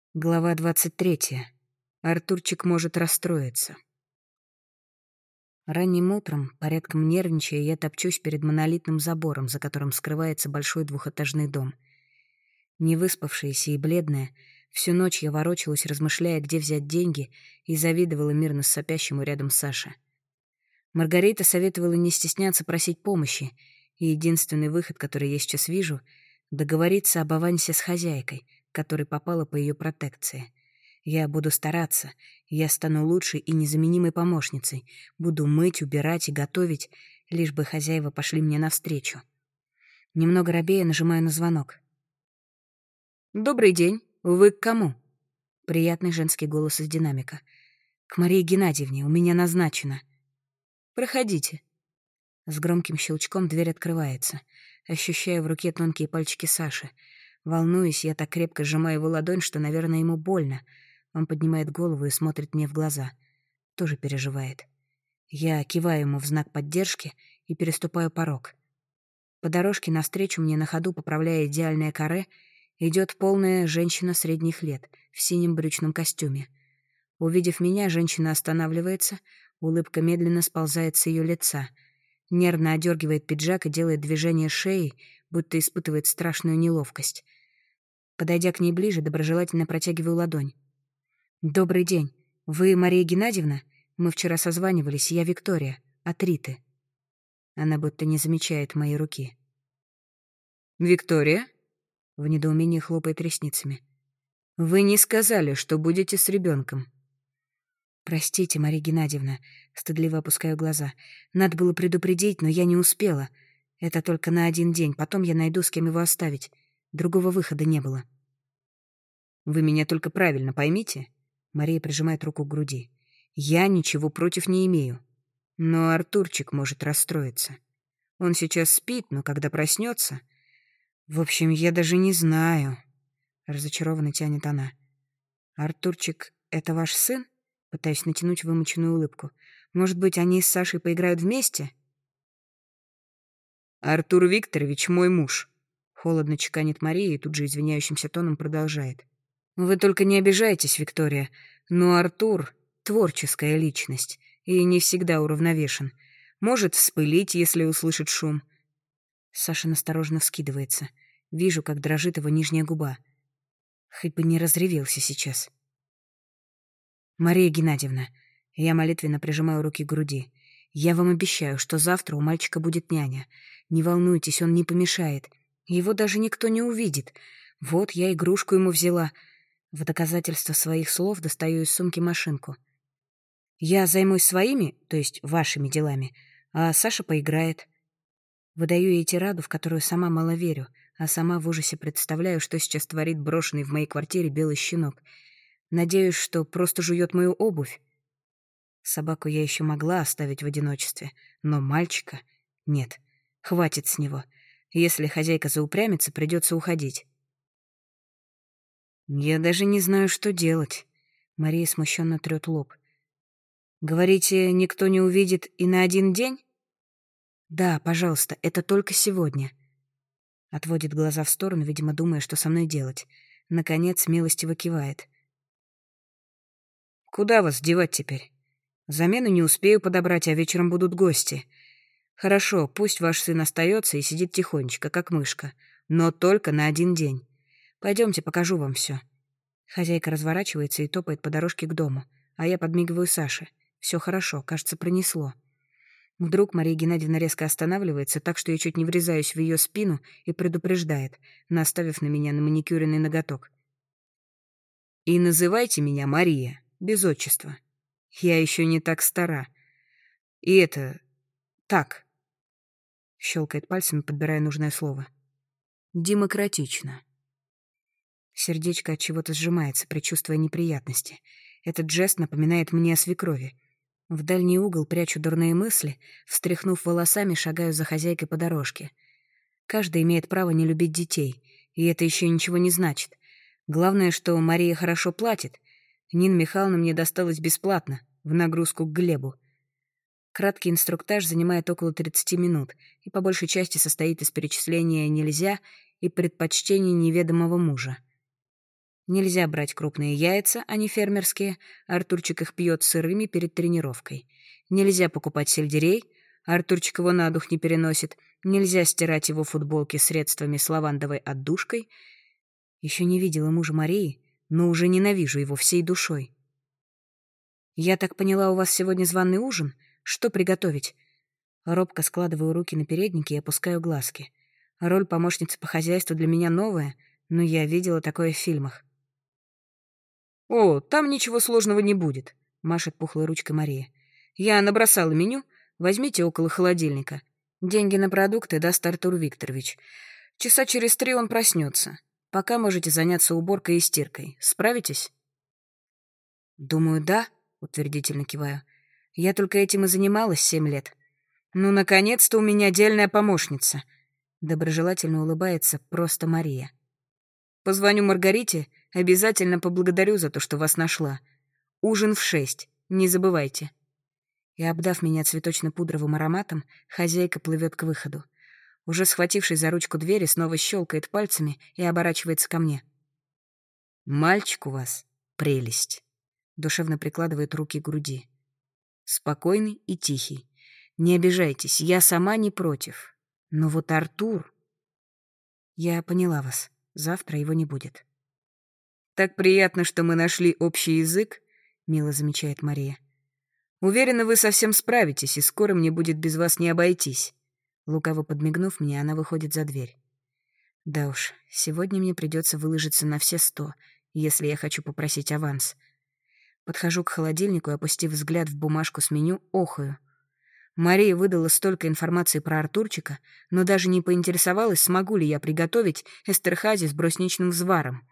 Глава 23. Артурчик может расстроиться. Ранним утром, порядком нервничая, я топчусь перед монолитным забором, за которым скрывается большой двухэтажный дом. Невыспавшаяся и бледная, всю ночь я ворочалась, размышляя, где взять деньги, и завидовала мирно сопящему рядом Саше. Маргарита советовала не стесняться просить помощи, и единственный выход, который я сейчас вижу — договориться об авансе с хозяйкой, которой попала по ее протекции. Я буду стараться, я стану лучшей и незаменимой помощницей, буду мыть, убирать и готовить, лишь бы хозяева пошли мне навстречу. Немного робея нажимаю на звонок. «Добрый день. Вы к кому?» Приятный женский голос из динамика. «К Марии Геннадьевне. У меня назначено». «Проходите». С громким щелчком дверь открывается. Ощущаю в руке тонкие пальчики Саши. Волнуюсь, я так крепко сжимаю его ладонь, что, наверное, ему больно. Он поднимает голову и смотрит мне в глаза. Тоже переживает. Я киваю ему в знак поддержки и переступаю порог. По дорожке навстречу мне на ходу, поправляя идеальное каре, идет полная женщина средних лет в синем брючном костюме. Увидев меня, женщина останавливается, улыбка медленно сползает с ее лица, нервно одергивает пиджак и делает движение шеей, будто испытывает страшную неловкость. Подойдя к ней ближе, доброжелательно протягиваю ладонь. «Добрый день. Вы Мария Геннадьевна? Мы вчера созванивались, я Виктория, от Риты». Она будто не замечает моей руки. «Виктория?» — в недоумении хлопает ресницами. «Вы не сказали, что будете с ребенком». «Простите, Мария Геннадьевна», — стыдливо опускаю глаза. «Надо было предупредить, но я не успела. Это только на один день, потом я найду, с кем его оставить. Другого выхода не было». «Вы меня только правильно поймите», — Мария прижимает руку к груди. «Я ничего против не имею. Но Артурчик может расстроиться. Он сейчас спит, но когда проснется... В общем, я даже не знаю», — разочарованно тянет она. «Артурчик — это ваш сын?» Пытаюсь натянуть вымученную улыбку. «Может быть, они с Сашей поиграют вместе?» «Артур Викторович мой муж», — холодно чеканит Мария и тут же извиняющимся тоном продолжает. «Вы только не обижайтесь, Виктория, но Артур — творческая личность и не всегда уравновешен. Может вспылить, если услышит шум». Саша настороженно вскидывается. Вижу, как дрожит его нижняя губа. Хоть бы не разревелся сейчас. «Мария Геннадьевна», я молитвенно прижимаю руки к груди, «я вам обещаю, что завтра у мальчика будет няня. Не волнуйтесь, он не помешает. Его даже никто не увидит. Вот я игрушку ему взяла». В доказательство своих слов достаю из сумки машинку. «Я займусь своими, то есть вашими делами, а Саша поиграет». Выдаю ей тираду, в которую сама мало верю, а сама в ужасе представляю, что сейчас творит брошенный в моей квартире белый щенок. Надеюсь, что просто жует мою обувь. Собаку я еще могла оставить в одиночестве, но мальчика — нет, хватит с него. Если хозяйка заупрямится, придется уходить. «Я даже не знаю, что делать», — Мария смущенно трет лоб. «Говорите, никто не увидит и на один день?» «Да, пожалуйста, это только сегодня». Отводит глаза в сторону, видимо, думая, что со мной делать. Наконец, милостиво кивает. «Куда вас девать теперь? Замену не успею подобрать, а вечером будут гости. Хорошо, пусть ваш сын остается и сидит тихонечко, как мышка, но только на один день. Пойдемте, покажу вам все». Хозяйка разворачивается и топает по дорожке к дому, а я подмигиваю Саше. Все хорошо, кажется, пронесло. Вдруг Мария Геннадьевна резко останавливается, так что я чуть не врезаюсь в ее спину и предупреждает, наставив на меня на маникюренный ноготок. «И называйте меня Мария, без отчества. Я еще не так стара. И это... так...» Щелкает пальцами, подбирая нужное слово. «Демократично». Сердечко от чего-то сжимается, предчувствуя неприятности. Этот жест напоминает мне о свекрови. В дальний угол прячу дурные мысли, встряхнув волосами, шагаю за хозяйкой по дорожке. Каждый имеет право не любить детей, и это еще ничего не значит. Главное, что Мария хорошо платит. Нина Михайловна мне досталась бесплатно, в нагрузку к Глебу. Краткий инструктаж занимает около 30 минут и по большей части состоит из перечисления «нельзя» и предпочтений неведомого мужа. Нельзя брать крупные яйца, они фермерские. Артурчик их пьет сырыми перед тренировкой. Нельзя покупать сельдерей. Артурчик его на дух не переносит. Нельзя стирать его футболки средствами с лавандовой отдушкой. Еще не видела мужа Марии, но уже ненавижу его всей душой. «Я так поняла, у вас сегодня званый ужин? Что приготовить?» Робко складываю руки на переднике и опускаю глазки. Роль помощницы по хозяйству для меня новая, но я видела такое в фильмах. «О, там ничего сложного не будет», — машет пухлой ручкой Мария. «Я набросала меню. Возьмите около холодильника. Деньги на продукты даст Артур Викторович. Часа через 3 он проснется. Пока можете заняться уборкой и стиркой. Справитесь?» «Думаю, да», — утвердительно киваю. «Я только этим и занималась 7 лет. Ну, наконец-то у меня дельная помощница», — доброжелательно улыбается просто Мария. «Позвоню Маргарите, обязательно поблагодарю за то, что вас нашла. Ужин в 6, не забывайте». И, обдав меня цветочно-пудровым ароматом, хозяйка плывет к выходу. Уже схватившись за ручку двери, снова щелкает пальцами и оборачивается ко мне. «Мальчик у вас прелесть», — душевно прикладывает руки к груди. «Спокойный и тихий. Не обижайтесь, я сама не против. Но вот Артур...» «Я поняла вас. Завтра его не будет». «Так приятно, что мы нашли общий язык», — мило замечает Мария. «Уверена, вы совсем справитесь, и скоро мне будет без вас не обойтись». Лукаво подмигнув мне, она выходит за дверь. Да уж, сегодня мне придется выложиться на все 100, если я хочу попросить аванс. Подхожу к холодильнику и, опустив взгляд в бумажку с меню, охаю. Мария выдала столько информации про Артурчика, но даже не поинтересовалась, смогу ли я приготовить эстерхази с брусничным взваром.